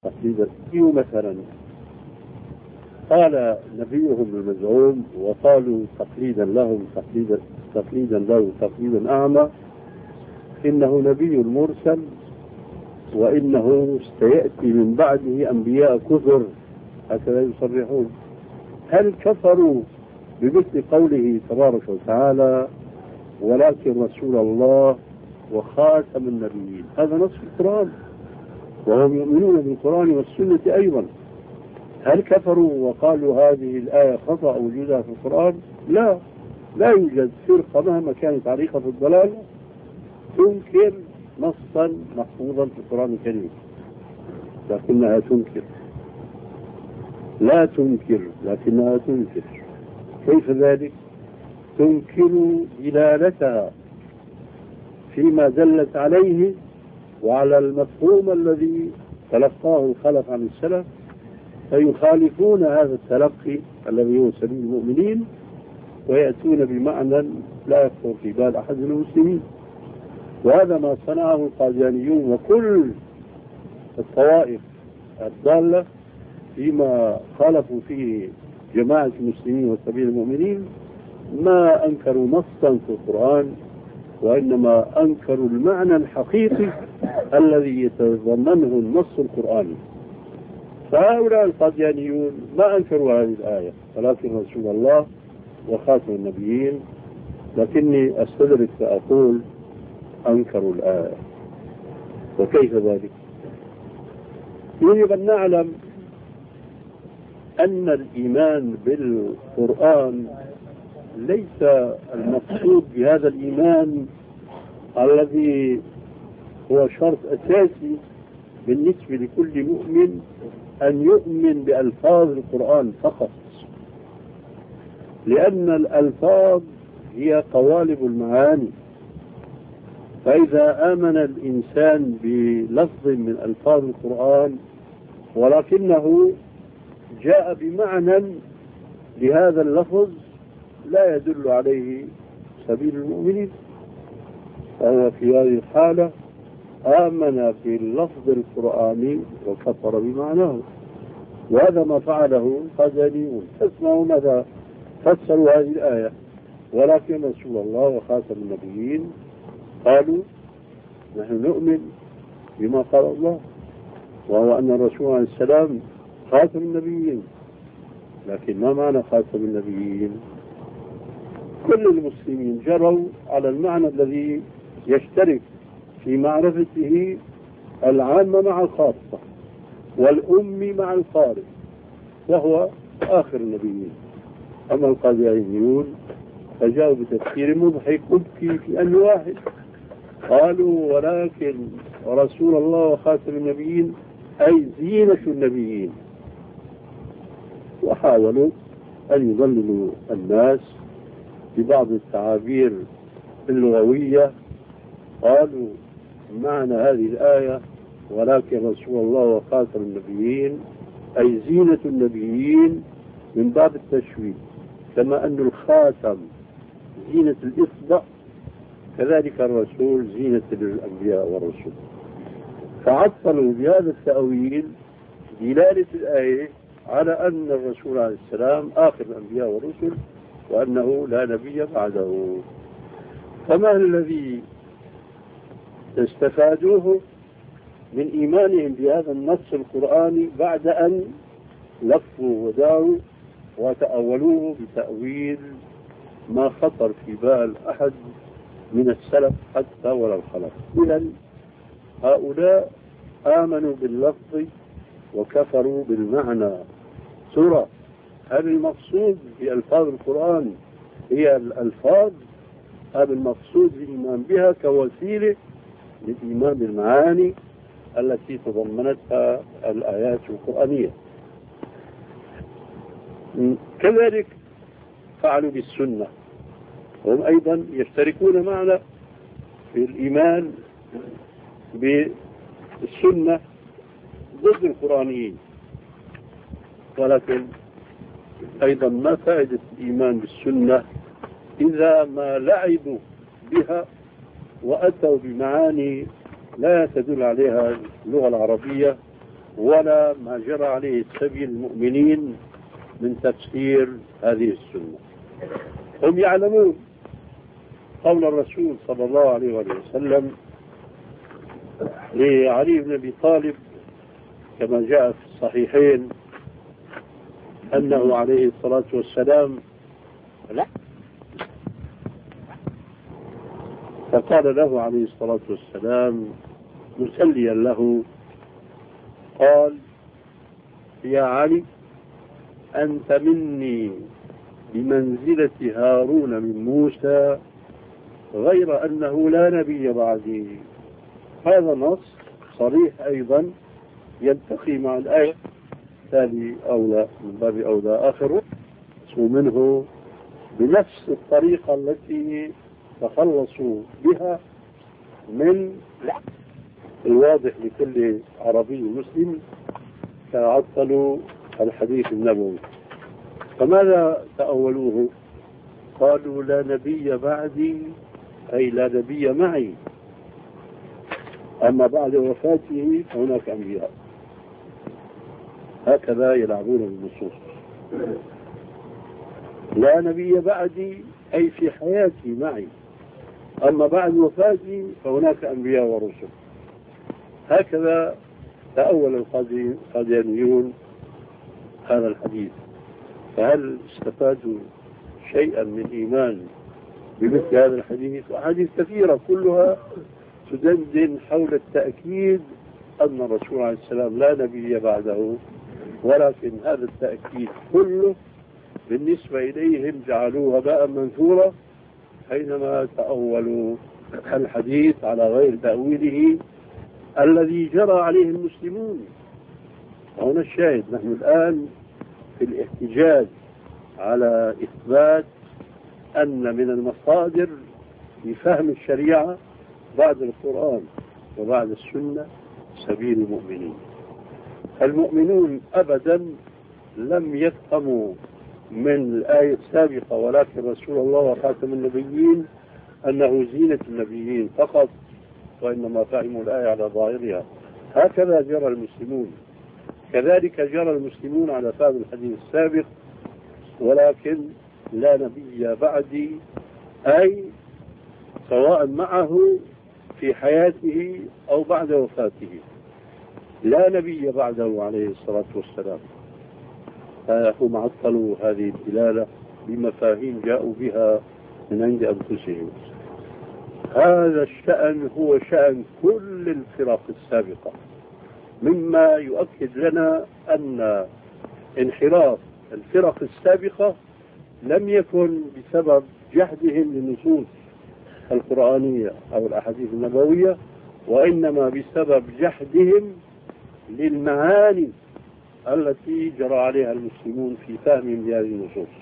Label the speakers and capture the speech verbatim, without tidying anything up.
Speaker 1: تقليدا. مثلا قال نبيهم المزعوم وقالوا تقليدا لهم تقليدا تقليدا له تقليدا أعمى إنه نبي مرسل وإنه سيأتي من بعده أنبياء كثر، هكذا يصرحون. هل كفروا بمثل قوله تبارك وتعالى ولكن رسول الله وخاتم النبيين؟ هذا نص القرآن وهم يؤمنون بالقرآن والسنة أيضا. هل كفروا وقالوا هذه الآية خطأ وجودها في القرآن؟ لا، لا يوجد فرقة مهما كانت عريقة في الضلال تنكر نصا محفوظا في القرآن الكريم، لكنها تنكر، لا تنكر لكنها تنكر. كيف ذلك؟ تنكر دلالتها فيما دلت عليه وعلى المفهوم الذي تلقاه الخلف عن السلف، فيخالفون هذا التلقي الذي هو سبيل المؤمنين ويأتون بمعنى لا يخطر في بال أحد من المسلمين. وهذا ما صنعه القاديانيون وكل الطوائف الضالة فيما خالفوا فيه جماعة المسلمين وسبيل المؤمنين. ما أنكروا نصا في القرآن وإنما أنكروا المعنى الحقيقي الذي يتضمنه النص القرآني. فهؤلاء القاديانيون ما أنكروا هذه الآية ولكن رسول الله وخاتم النبيين، لكني أستدرك فأقول أنكروا الآية. وكيف ذلك؟ يجب أن نعلم أن الإيمان بالقرآن ليس المقصود بهذا الإيمان الذي هو شرط أساسي بالنسبة لكل مؤمن أن يؤمن بألفاظ القرآن فقط، لأن الألفاظ هي قوالب المعاني. فإذا آمن الإنسان بلفظ من ألفاظ القرآن ولكنه جاء بمعنى لهذا اللفظ لا يدل عليه سبيل المؤمنين، فهو في هذه الحالة آمن باللفظ القرآني وكفر بمعناه. وهذا ما فعله القاديانيون. اسمعوا ماذا فسروا هذه الآية ولكن رسول الله وخاتم النبيين. قالوا نحن نؤمن بما قال الله وهو أن الرسول عليه السلام خاتم النبيين، لكن ما معنى خاتم النبيين؟ كل المسلمين جروا على المعنى الذي يشترك في معرفته العامة مع الخاصة والأم مع القارئ وهو آخر النبيين. أما القاديانيون فجاءوا بتفسير مضحك مبكي في أن واحد، قالوا ولكن رسول الله وخاتم النبيين أي زينة النبيين، وحاولوا أن يضللوا الناس ببعض التعابير اللغوية. قالوا معنى هذه الآية ولكن رسول الله وخاتم النبيين أي زينة النبيين من باب التشويه، كما أن الخاتم زينة الإصبع كذلك الرسول زينة الأنبياء والرسل. فعطلوا بهذا التأويل دلالة الآية على أن الرسول عليه السلام آخر الأنبياء والرسل وأنه لا نبي بعده. فما الذي استفادوه من إيمانهم بهذا النص القرآني بعد أن لفوا وداروا وتأولوه بتأويل ما خطر في بال أحد من السلف حتى ولا الخلف؟ إذن هؤلاء آمنوا باللفظ وكفروا بالمعنى. ترى هل المقصود بألفاظ القرآن هي الألفاظ أم المقصود بالإيمان بها كوسيلة للإيمان بالمعاني التي تضمنتها الآيات القرآنية؟ كذلك فعلوا بالسنة، هم أيضا يشتركون معنا في الإيمان بالسنة ضد القرآنيين، ولكن أيضا ما فائدة الإيمان بالسنة إذا ما لعبوا بها وأتوا بمعاني لا تدل عليها اللغة العربية ولا ما جرى عليه سبيل المؤمنين من تفسير هذه السنة. هم يعلمون قول الرسول صلى الله عليه وسلم لعلي بن أبي طالب كما جاء في الصحيحين أنه عليه الصلاة والسلام لا فقال له عليه الصلاة والسلام مسليا له قال يا علي أنت مني بمنزلة هارون من موسى غير أنه لا نبي بعدي. هذا نص صريح أيضا يلتقي مع الآية التالي أولى من باب أولى آخر منه بنفس الطريقة التي تخلصوا بها من الواضح لكل عربي مسلم تعطلوا الحديث النبوي. فماذا تأولوه؟ قالوا لا نبي بعدي أي لا نبي معي، أما بعد وفاته فهناك أنبياء. هكذا يلعبون بالنصوص. لا نبي بعدي أي في حياتي معي، أما بعد وفاتي فهناك أنبياء ورسل. هكذا تأول القاديانيون هذا الحديث. فهل استفادوا شيئا من إيمان بمثل هذا الحديث؟ وحديث كثيرة كلها تدندن حول التأكيد أن الرسول عليه السلام لا نبي بعده، ولكن هذا التأكيد كله بالنسبة إليهم جعلوه هباء منثورا حينما تأولوا الحديث على غير تأويله الذي جرى عليه المسلمون. هنا الشاهد، نحن الآن في الاحتجاج على إثبات أن من المصادر في فهم الشريعة بعد القرآن وبعد السنة سبيل المؤمنين. المؤمنون أبدا لم يفهموا من الآية السابقة ولكن رسول الله وخاتم النبيين أنه زينة النبيين فقط، وإنما فهموا الآية على ظاهرها. هكذا جرى المسلمون، كذلك جرى المسلمون على فهم الحديث السابق، ولكن لا نبي بعدي أي سواء معه في حياته أو بعد وفاته، لا نبي بعده عليه الصلاة والسلام. فهم عطلوا هذه الدلالة بمفاهيم جاءوا بها من عند أنفسهم. هذا الشأن هو شأن كل الفرق السابقة، مما يؤكد لنا أن انحراف الفرق السابقة لم يكن بسبب جحدهم للنصوص القرآنية أو الأحاديث النبوية، وإنما بسبب جحدهم للمعاني التي جرى عليها المسلمون في فهمهم لهذه النصوص.